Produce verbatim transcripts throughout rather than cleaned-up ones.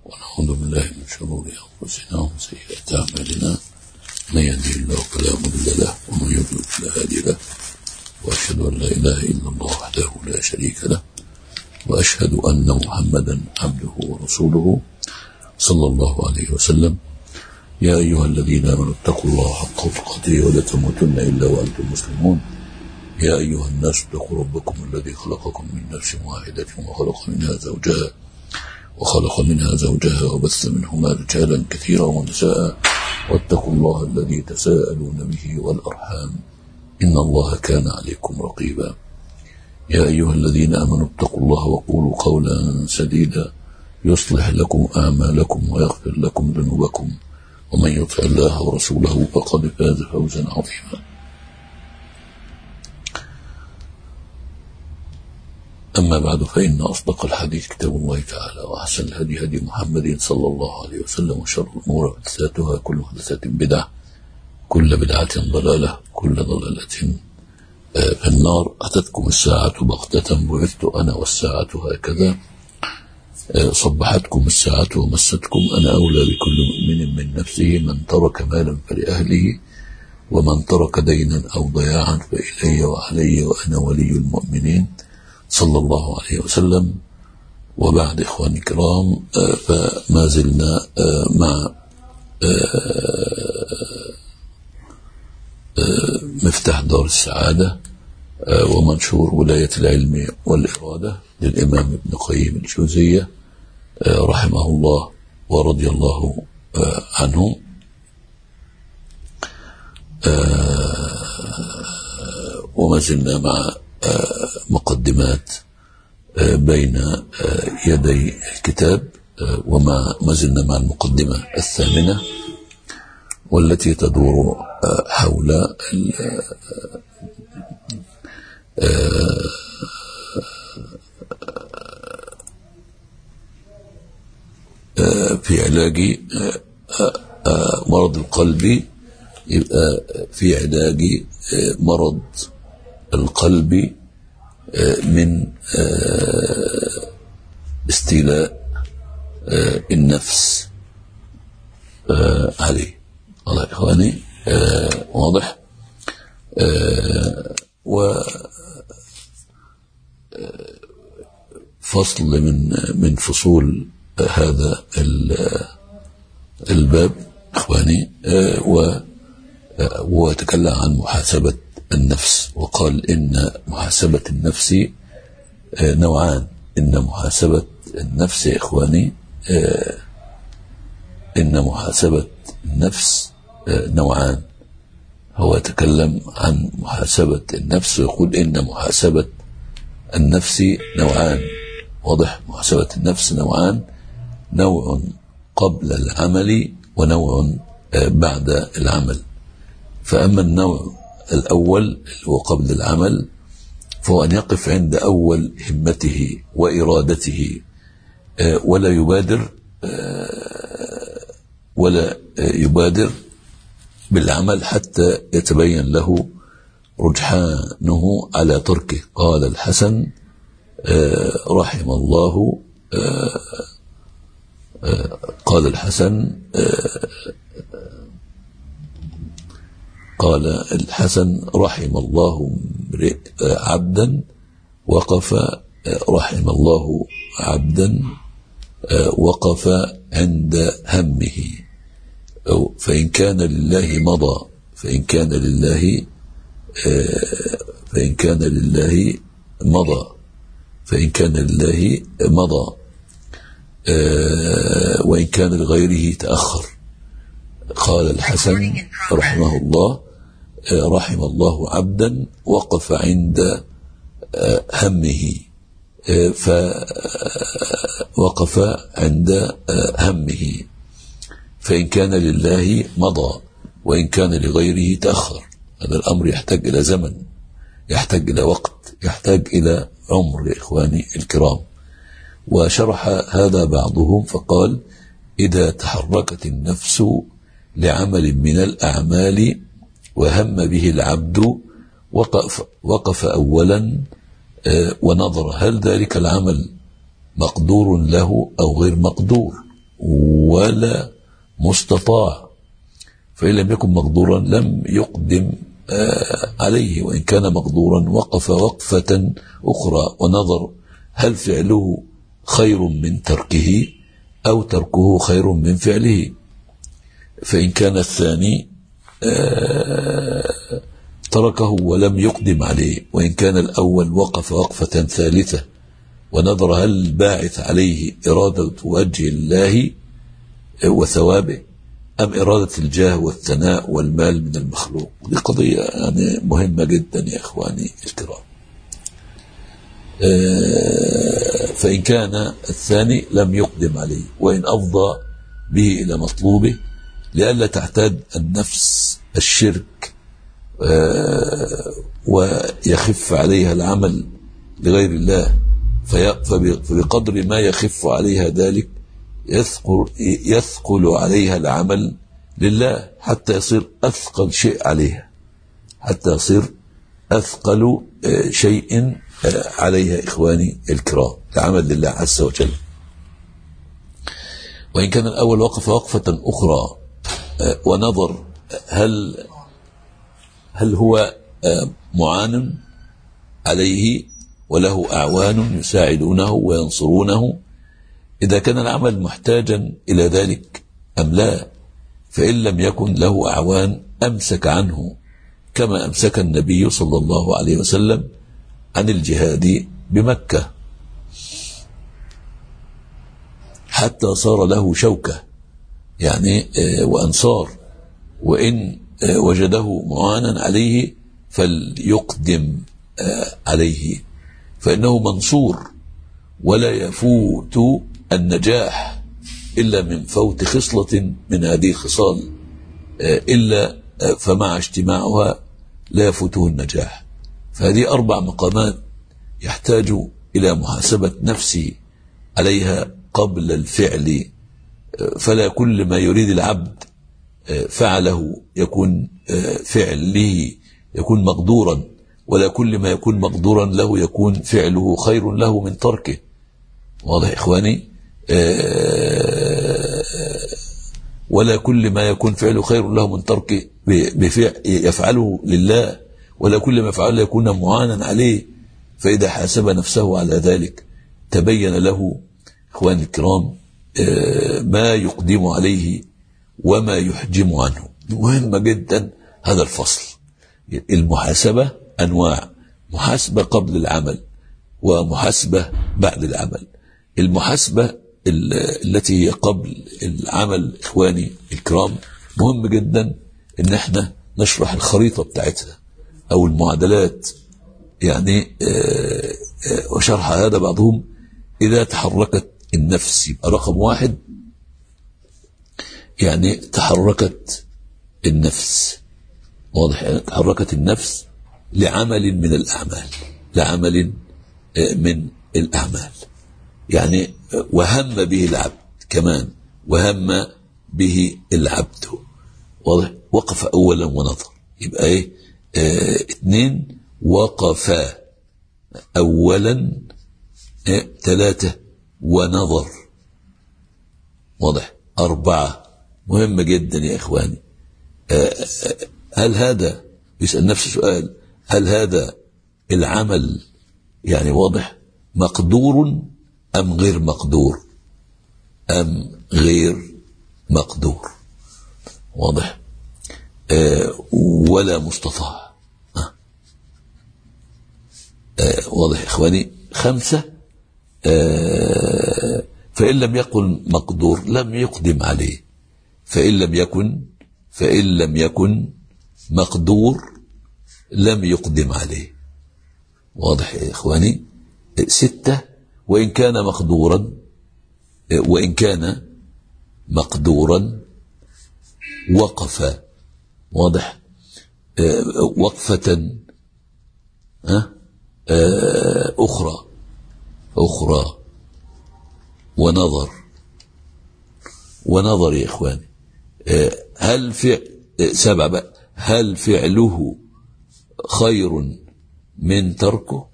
ونعوذ بالله من شرور أنفسنا ومن سيئات أعمالنا، من يهده الله فلا مضل له ومن يضلل فلا هادي له، وأشهد أن لا إله إلا الله وحده لا شريك له، وأشهد أن محمدا عبده ورسوله صلى الله عليه وسلم. يا أيها الذين آمنوا اتقوا الله حق تقاته ولا تموتن إلا وأنتم مسلمون. يا أيها الناس اتقوا ربكم الذي خلقكم من نفس واحدة وخلق منها زوجها وخلق منها زوجها وبث منهما رجالا كثيرا ونساء، واتقوا الله الذي تساءلون به والأرحام إن الله كان عليكم رقيبا. يا أيها الذين آمنوا اتقوا الله وقولوا قولا سديدا يصلح لكم أعمالكم ويغفر لكم ذنوبكم، ومن يطع الله ورسوله فقد فاز فوزا عظيما. أما بعد، فإن أصدق الحديث كتاب الله تعالى، وأحسن الهدي هدي محمد صلى الله عليه وسلم، وشر الأمور محدثاتها، كل محدثة بدعة، كل بدعة ضلالة، كل ضلالة في النار. أتتكم الساعة بغتة، بعثت أنا والساعة هكذا، صبحتكم الساعة ومستكم، أنا أولى بكل مؤمن من نفسه، من ترك مالا فلأهله، ومن ترك دينا أو ضياعا فإلي وعلي وأنا ولي المؤمنين صلى الله عليه وسلم. وبعد إخواني الكرام، فما زلنا مع مفتاح دار السعادة ومنشور ولاية العلم والإرادة للإمام ابن قيم الجوزية رحمه الله ورضي الله عنه. وما زلنا مع مقدمات بين يدي الكتاب، وما ما زلنا مع المقدمة الثامنة والتي تدور حول في علاج مرض القلب. يبقى في علاج مرض القلب من استيلاء النفس عليه. الله يا إخواني، واضح. وفصل من من فصول هذا الباب إخواني، وتكلم عن محاسبة النفس، وقال إن محاسبة النفس نوعان. إن محاسبة النفس يا إخواني، إن محاسبة النفس نوعان. هو يتكلم عن محاسبة النفس ويقول إن محاسبة النفس نوعان. واضح، محاسبة النفس نوعان، نوع قبل العمل ونوع بعد العمل. فأما النوع الأول هو قبل العمل، فهو أن يقف عند أول همته وإرادته، ولا يبادر ولا يبادر بالعمل حتى يتبين له رجحانه على تركه. قال الحسن رحم الله قال الحسن قال الحسن رحم الله عبدا وقف رحم الله عبدا وقف عند همه، فإن كان لله مضى فإن كان لله فإن كان لله مضى فإن كان لله مضى وإن كان لغيره تأخر. قال الحسن رحمه الله رحم الله عبدا وقف عند همه، فوقف عند همه، فإن كان لله مضى وإن كان لغيره تأخر. هذا الأمر يحتاج إلى زمن، يحتاج إلى وقت، يحتاج إلى عمر يا إخواني الكرام. وشرح هذا بعضهم فقال: إذا تحركت النفس لعمل من الأعمال وهم به العبد وقف, وقف أولا ونظر هل ذلك العمل مقدور له أو غير مقدور، ولا مستطاع، فإن لم يكن مقدورا لم يقدم عليه، وإن كان مقدورا وقف وقفة أخرى ونظر هل فعله خير من تركه أو تركه خير من فعله. فإن كان الثاني تركه ولم يقدم عليه، وإن كان الأول وقف وقفة ثالثة ونظر هل الباعث عليه إرادة وجه الله وثوابه أم إرادة الجاه والثناء والمال من المخلوق. دي قضية يعني مهمة جدا يا إخواني الكرام. فإن كان الثاني لم يقدم عليه، وإن أفضى به إلى مطلوبه لئلا تعتاد النفس الشرك ويخف عليها العمل لغير الله، فبقدر ما يخف عليها ذلك يثقل, يثقل عليها العمل لله حتى يصير أثقل شيء عليها، حتى يصير أثقل شيء عليها إخواني الكرام، العمل لله عز وجل. وإن كان الأول وقف وقفة أخرى ونظر هل هل هو معان عليه وله أعوان يساعدونه وينصرونه، إذا كان العمل محتاجا إلى ذلك أم لا. فإن لم يكن له أعوان أمسك عنه، كما أمسك النبي صلى الله عليه وسلم عن الجهاد بمكة حتى صار له شوكة يعني وأنصار، وإن وجده معانا عليه فليقدم عليه، فإنه منصور ولا يفوت النجاح إلا من فوت خصلة من هذه الخصال، إلا فمع اجتماعها لا يفوته النجاح. فهذه أربع مقامات يحتاج إلى محاسبة نفسي عليها قبل الفعل، فلا كل ما يريد العبد فعله يكون فعله يكون مقدورا، ولا كل ما يكون مقدورا له يكون فعله خير له من تركه. واضح إخواني؟ ولا كل ما يكون فعله خير له من تركه بفعل يفعله لله، ولا كل ما يفعله يكون معانا عليه. فإذا حاسب نفسه على ذلك تبين له إخواني الكرام ما يقدم عليه وما يحجم عنه. مهم جدا هذا الفصل. المحاسبة أنواع: محاسبة قبل العمل ومحاسبة بعد العمل. المحاسبة التي هي قبل العمل إخواني الكرام مهم جدا إن احنا نشرح الخريطة بتاعتها أو المعادلات، يعني وشرح هذا بعضهم إذا تحركت النفس يبقى رقم واحد، يعني تحركت النفس. واضح؟ يعني تحركت النفس لعمل من الأعمال، لعمل من الأعمال، يعني وهم به العبد كمان، وهم به العبد. واضح؟ وقف أولا ونظر، يبقى ايه؟ اه اثنين وقف أولا، اه ثلاثة ونظر. واضح؟ أربعة مهمة جدا يا إخواني. اه هل هذا، يسأل نفسه سؤال، هل هذا العمل يعني واضح مقدور أم غير مقدور؟ أم غير مقدور؟ واضح؟ آه ولا مستطاع. آه آه واضح إخواني؟ خمسة، آه فإن لم يكن مقدور لم يقدم عليه، فإن لم يكن فإن لم يكن مقدور لم يقدم عليه. واضح يا إخواني؟ ستة، وإن كان مقدورا وإن كان مقدورا وقف. واضح؟ آه وقفة آه آه أخرى أخرى ونظر ونظر يا إخواني. آه هل فعل آه سبعة بقى، هل فعله خير من تركه؟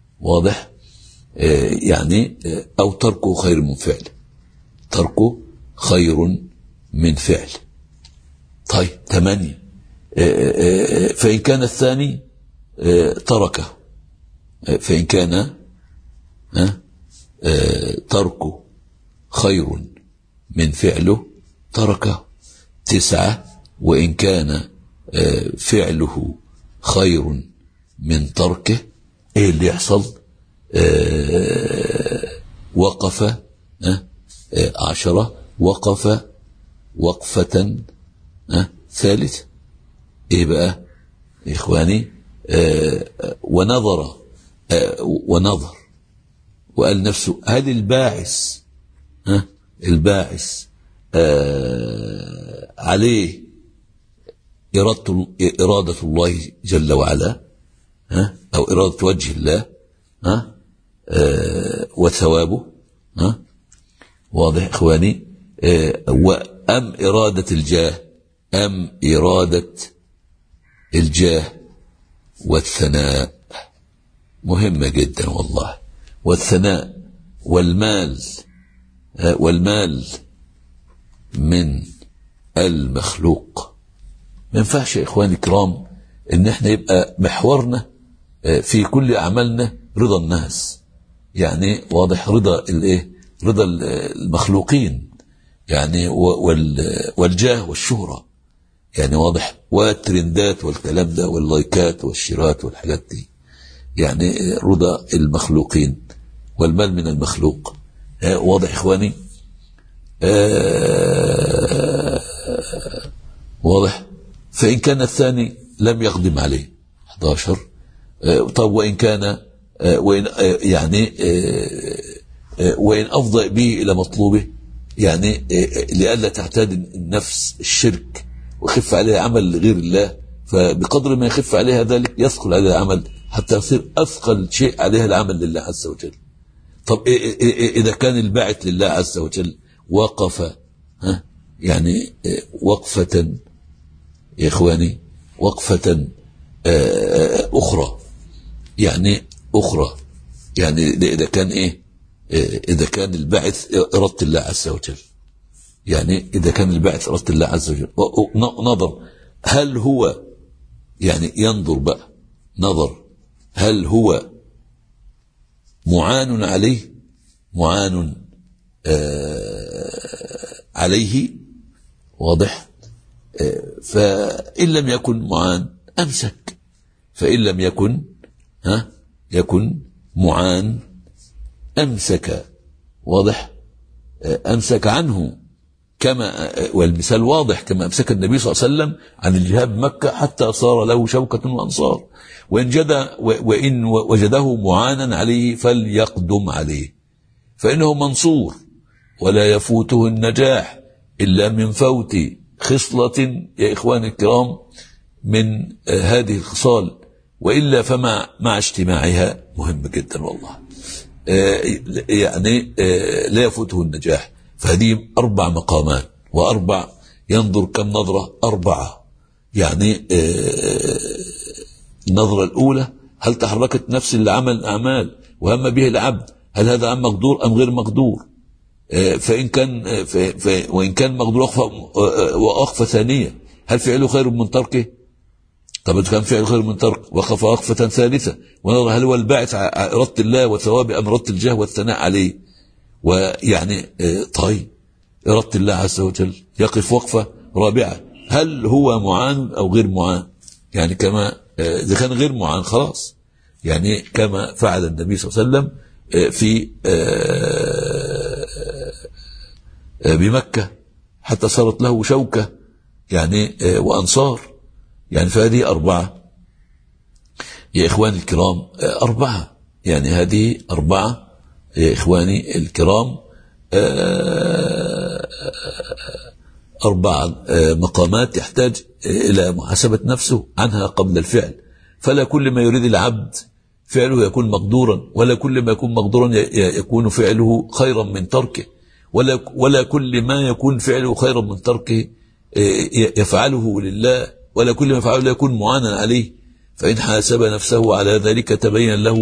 واضح؟ آه يعني آه أو تركه خير من فعله، تركه خير من فعل. طيب ثمانية، فإن كان الثاني تركه، فإن كان تركه خير من فعله تركه. تسعة، وإن كان فعله خير من تركه، ايه اللي يحصل؟ وقف. عشرة، وقف وقفة ثالثة. ايه بقى إخواني؟ ونظر ونظر وقال نفسه هل الباعث ها الباعث آه عليه إرادة, إرادة الله جل وعلا، ها أو إرادة وجه الله، ها آه وثوابه، ها واضح إخواني؟ آه وأم إرادة الجاه، أم إرادة الجاه والثناء. مهمة جدا والله. والثناء والمال، والمال من المخلوق. ما ينفعش يا إخواني الكرام إن احنا يبقى محورنا في كل أعمالنا رضا الناس، يعني واضح، رضا الايه، رضا المخلوقين، يعني والجاه والشهرة، يعني واضح، والترندات والكلام ده واللايكات والشيرات والحاجات دي، يعني رضا المخلوقين والمال من المخلوق. آه واضح إخواني؟ آه واضح. فإن كان الثاني لم يقدم عليه. أحد عشر. آه طب وإن كان آه وإن آه يعني آه آه وإن أفضى به إلى مطلوبه، يعني آه لئلا تعتاد النفس الشرك ويخف عليها عمل لغير الله، فبقدر ما يخف عليها ذلك يثقل عليها العمل حتى يصير أثقل شيء عليها العمل لله عز وجل. طب إذا كان الباعث لله عز وجل وقف، ها يعني وقفة يا إخواني، وقفة أخرى، يعني أخرى، يعني إذا كان إيه، إذا كان الباعث إرادة الله عز وجل، يعني إذا كان الباعث إرادة الله عز وجل، نظر هل هو، يعني ينظر بقى نظر هل هو معان عليه، معان آه عليه، واضح؟ آه فإن لم يكن معان أمسك، فإن لم يكن ها يكن معان أمسك، واضح؟ آه أمسك عنه، كما والمثال واضح، كما أمسك النبي صلى الله عليه وسلم عن الجهاد بمكة حتى صار له شوكة وأنصار. وإن, جد وإن وجده معانا عليه فليقدم عليه، فإنه منصور ولا يفوته النجاح إلا من فوت خصلة يا إخواني الكرام من هذه الخصال، وإلا فمع مع اجتماعها مهم جدا والله، يعني لا يفوته النجاح. فهذه أربع مقامات وأربع، ينظر كم نظرة؟ أربعة، يعني النظرة الأولى هل تحركت نفس لعمل أعمال وهم به العبد، هل هذا عم مقدور أم غير مقدور؟ فإن كان وإن كان مقدور وقفة ثانية، هل فعله خير من تركه؟ طب إذا كان فعله خير من ترك وقف وقفة ثالثة ونظر هل هو الباعث إرادة الله وثواب أم إرادة الجاه والثناء عليه. ويعني طيب إرادة الله عز وجل، يقف وقفة رابعة هل هو معان أو غير معان، يعني كما إذا كان غير معان خلاص، يعني كما فعل النبي صلى الله عليه وسلم في بمكة حتى صارت له شوكة يعني وأنصار، يعني فهذه أربعة يا إخواني الكرام، أربعة، يعني هذه أربعة يا إخواني الكرام، أربع مقامات يحتاج إلى محاسبة نفسه عنها قبل الفعل. فلا كل ما يريد العبد فعله يكون مقدورا، ولا كل ما يكون مقدورا يكون فعله خيرا من تركه، ولا ولا كل ما يكون فعله خيرا من تركه يفعله لله، ولا كل ما يفعله يكون معانا عليه. فإن حاسب نفسه على ذلك تبين له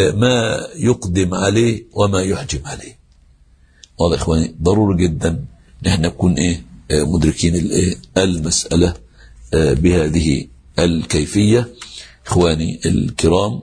ما يقدم عليه وما يحجم عليه. واضح إخواني؟ ضروري جدا نحن نكون إيه مدركين الإيه المسألة بهذه الكيفية. إخواني الكرام،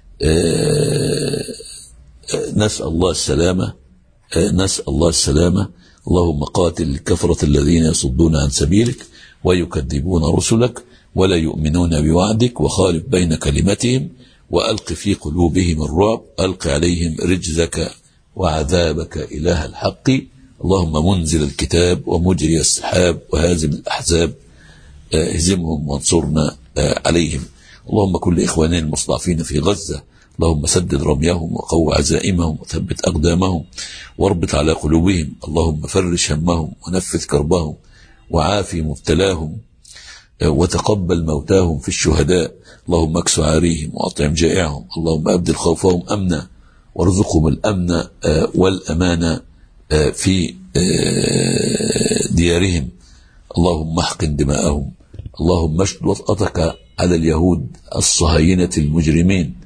نسأل الله السلامة، نسأل الله السلامة. اللهم قاتل الكفرة الذين يصدون عن سبيلك ويكذبون رسلك ولا يؤمنون بوعدك، وخالف بين كلمتهم وألق في قلوبهم الرعب، ألق عليهم رجزك وعذابك إله الحق. اللهم منزل الكتاب ومجري السحاب وهازم الأحزاب، اهزمهم وانصرنا عليهم. اللهم كل إخواننا المستضعفين في غزة، اللهم سدد رميهم وقو عزائمهم وثبت أقدامهم واربط على قلوبهم. اللهم فرش همهم ونفذ كربهم وعافي مبتلاهم وتقبل موتاهم في الشهداء. اللهم اكس عاريهم وأطعم جائعهم. اللهم أبدل خوفهم أمنا وارزقهم الأمن والأمان في ديارهم. اللهم احقن دماءهم. اللهم اشد وطأتك على اليهود الصهاينة المجرمين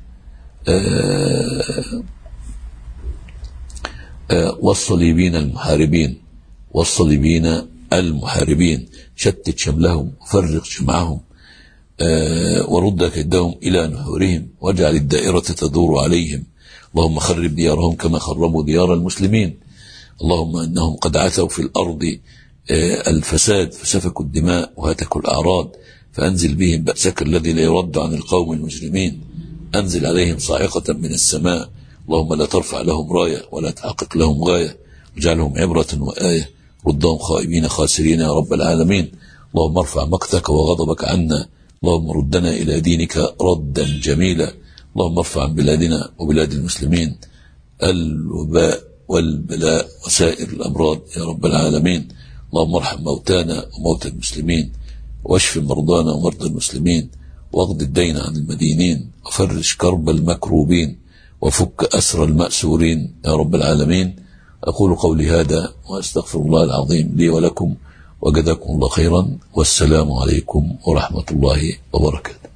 والصليبين المحاربين والصليبين المحاربين، شتت شملهم وفرق جمعهم ورد كيدهم إلى نحورهم، واجعل الدائرة تدور عليهم. اللهم خرب ديارهم كما خربوا ديار المسلمين. اللهم إنهم قد عثوا في الأرض الفساد فسفكوا الدماء وهتكوا الأعراض، فأنزل بهم بأسك الذي لا يرد عن القوم المجرمين. أنزل عليهم صاعقة من السماء. اللهم لا ترفع لهم راية ولا تحقق لهم غاية، واجعلهم عبرة وآية، ردهم خائبين خاسرين يا رب العالمين. اللهم ارفع مقتك وغضبك عنا. اللهم ردنا إلى دينك ردا جميلا. اللهم ارفع عن بلادنا وبلاد المسلمين الوباء والبلاء وسائر الأمراض يا رب العالمين. اللهم ارحم موتانا وموتى المسلمين، واشف مرضانا ومرضى المسلمين، واقض الدين عن المدينين، وفرج كرب المكروبين، وفك أسر المأسورين يا رب العالمين. أقول قولي هذا وأستغفر الله العظيم لي ولكم، وجزاكم الله خيرا، والسلام عليكم ورحمة الله وبركاته.